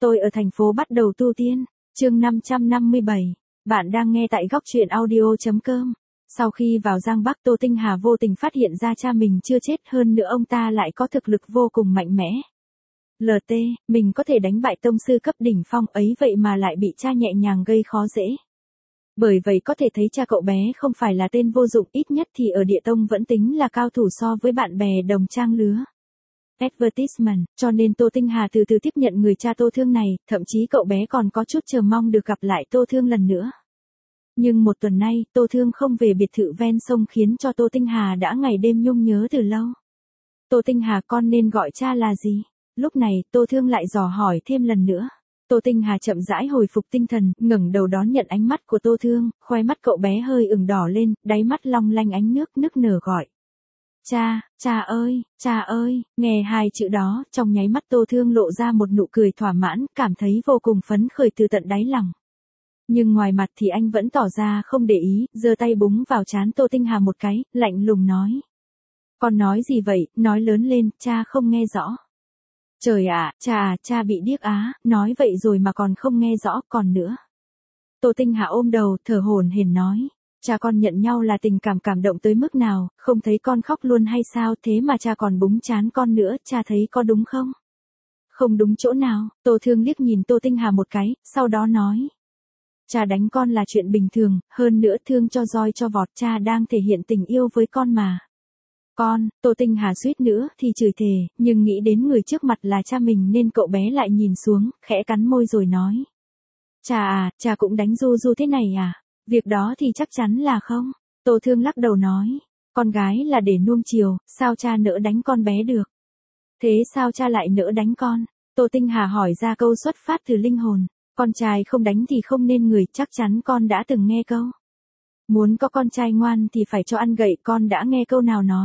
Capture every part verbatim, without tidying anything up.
Tôi ở thành phố bắt đầu tu tiên. Chương năm trăm năm mươi bảy. Bạn đang nghe tại góc truyện audio.com. Sau khi vào Giang Bắc, Tô Tinh Hà vô tình phát hiện ra cha mình chưa chết, hơn nữa ông ta lại có thực lực vô cùng mạnh mẽ. lờ tê, mình có thể đánh bại tông sư cấp đỉnh phong ấy vậy mà lại bị cha nhẹ nhàng gây khó dễ. Bởi vậy có thể thấy cha cậu bé không phải là tên vô dụng, ít nhất thì ở địa tông vẫn tính là cao thủ so với bạn bè đồng trang lứa. Advertisement, cho nên Tô Tinh Hà từ từ tiếp nhận người cha Tô Thương này, thậm chí cậu bé còn có chút chờ mong được gặp lại Tô Thương lần nữa. Nhưng một tuần nay, Tô Thương không về biệt thự ven sông khiến cho Tô Tinh Hà đã ngày đêm nhung nhớ từ lâu. Tô Tinh Hà, con nên gọi cha là gì? Lúc này, Tô Thương lại dò hỏi thêm lần nữa. Tô Tinh Hà chậm rãi hồi phục tinh thần, ngẩng đầu đón nhận ánh mắt của Tô Thương, khóe mắt cậu bé hơi ửng đỏ lên, đáy mắt long lanh ánh nước, nức nở gọi. Cha, cha ơi, cha ơi, nghe hai chữ đó, trong nháy mắt Tô Thương lộ ra một nụ cười thỏa mãn, cảm thấy vô cùng phấn khởi từ tận đáy lòng. Nhưng ngoài mặt thì anh vẫn tỏ ra không để ý, giơ tay búng vào trán Tô Tinh Hà một cái, lạnh lùng nói. Con nói gì vậy, nói lớn lên, cha không nghe rõ. Trời ạ, cha à, cha bị điếc á, nói vậy rồi mà còn không nghe rõ, còn nữa. Tô Tinh Hà ôm đầu, thở hổn hển nói. Cha con nhận nhau là tình cảm cảm động tới mức nào, không thấy con khóc luôn hay sao, thế mà cha còn búng trán con nữa, cha thấy có đúng không? Không đúng chỗ nào, Tô Thương liếc nhìn Tô Tinh Hà một cái, sau đó nói. Cha đánh con là chuyện bình thường, hơn nữa thương cho roi cho vọt, cha đang thể hiện tình yêu với con mà. Con, Tô Tinh Hà suýt nữa thì chửi thề, nhưng nghĩ đến người trước mặt là cha mình nên cậu bé lại nhìn xuống, khẽ cắn môi rồi nói. Cha à, cha cũng đánh Du Du thế này à? Việc đó thì chắc chắn là không. Tô Thương lắc đầu nói. Con gái là để nuông chiều, sao cha nỡ đánh con bé được? Thế sao cha lại nỡ đánh con? Tô Tinh Hà hỏi ra câu xuất phát từ linh hồn. Con trai không đánh thì không nên người, chắc chắn con đã từng nghe câu. Muốn có con trai ngoan thì phải cho ăn gậy, con đã nghe câu nào nói.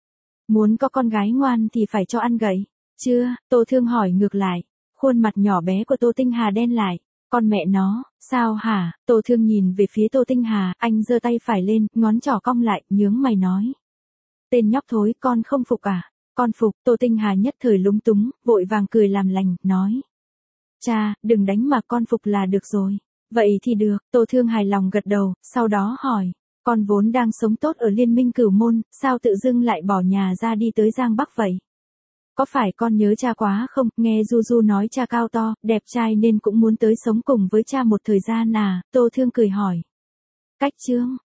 Muốn có con gái ngoan thì phải cho ăn gậy. Chưa, Tô Thương hỏi ngược lại. Khuôn mặt nhỏ bé của Tô Tinh Hà đen lại. Con mẹ nó, sao hả? Tô Thương nhìn về phía Tô Tinh Hà, anh giơ tay phải lên, ngón trỏ cong lại, nhướng mày nói. Tên nhóc thối, con không phục à? Con phục, Tô Tinh Hà nhất thời lúng túng, vội vàng cười làm lành, nói. Cha, đừng đánh mà, con phục là được rồi. Vậy thì được, Tô Thương hài lòng gật đầu, sau đó hỏi. Con vốn đang sống tốt ở Liên Minh Cửu Môn, sao tự dưng lại bỏ nhà ra đi tới Giang Bắc vậy? Có phải con nhớ cha quá không? Nghe Du Du nói cha cao to, đẹp trai nên cũng muốn tới sống cùng với cha một thời gian à? Tô Thương cười hỏi. Cách chương,